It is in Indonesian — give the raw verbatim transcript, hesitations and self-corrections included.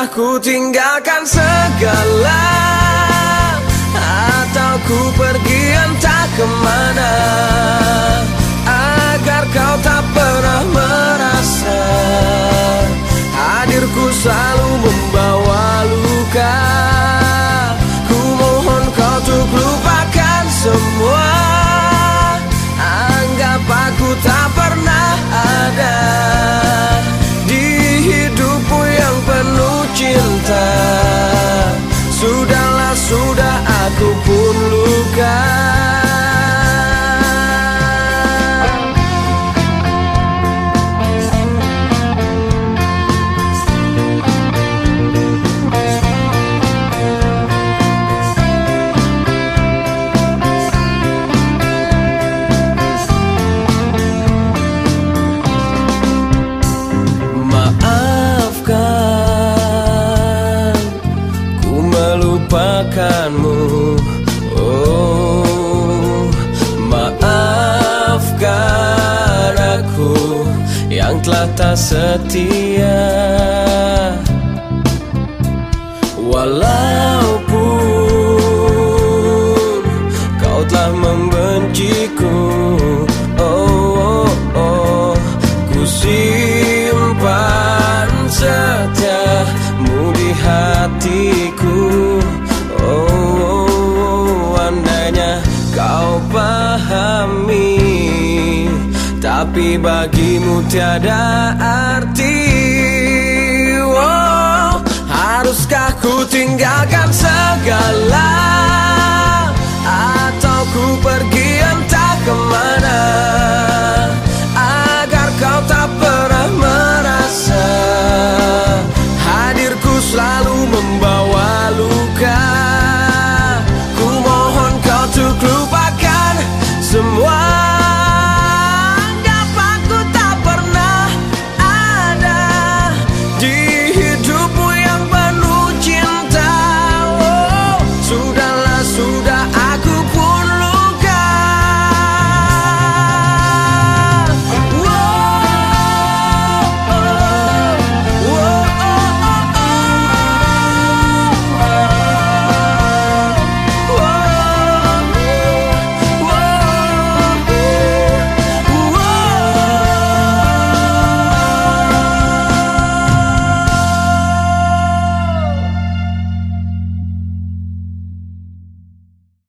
Haruskah ku tinggalkan segala, atau ku pergi entah kemana, agar kau tak pernah merasa hadirku selalu membawa luka. Ku mohon kau untuk lupakan semua, anggap aku tak pernah ada di hidupmu yang penuh cinta. Sudahlah, sudah, aku pun luka. Melupakanmu, oh maafkan aku yang telah tak setia. Walaupun kau telah membenciku, oh, oh, oh, ku simpan setiamu di hatiku. Oh, andainya kau pahami, tapi bagimu tiada arti. Oh, haruskah ku tinggalkan segala,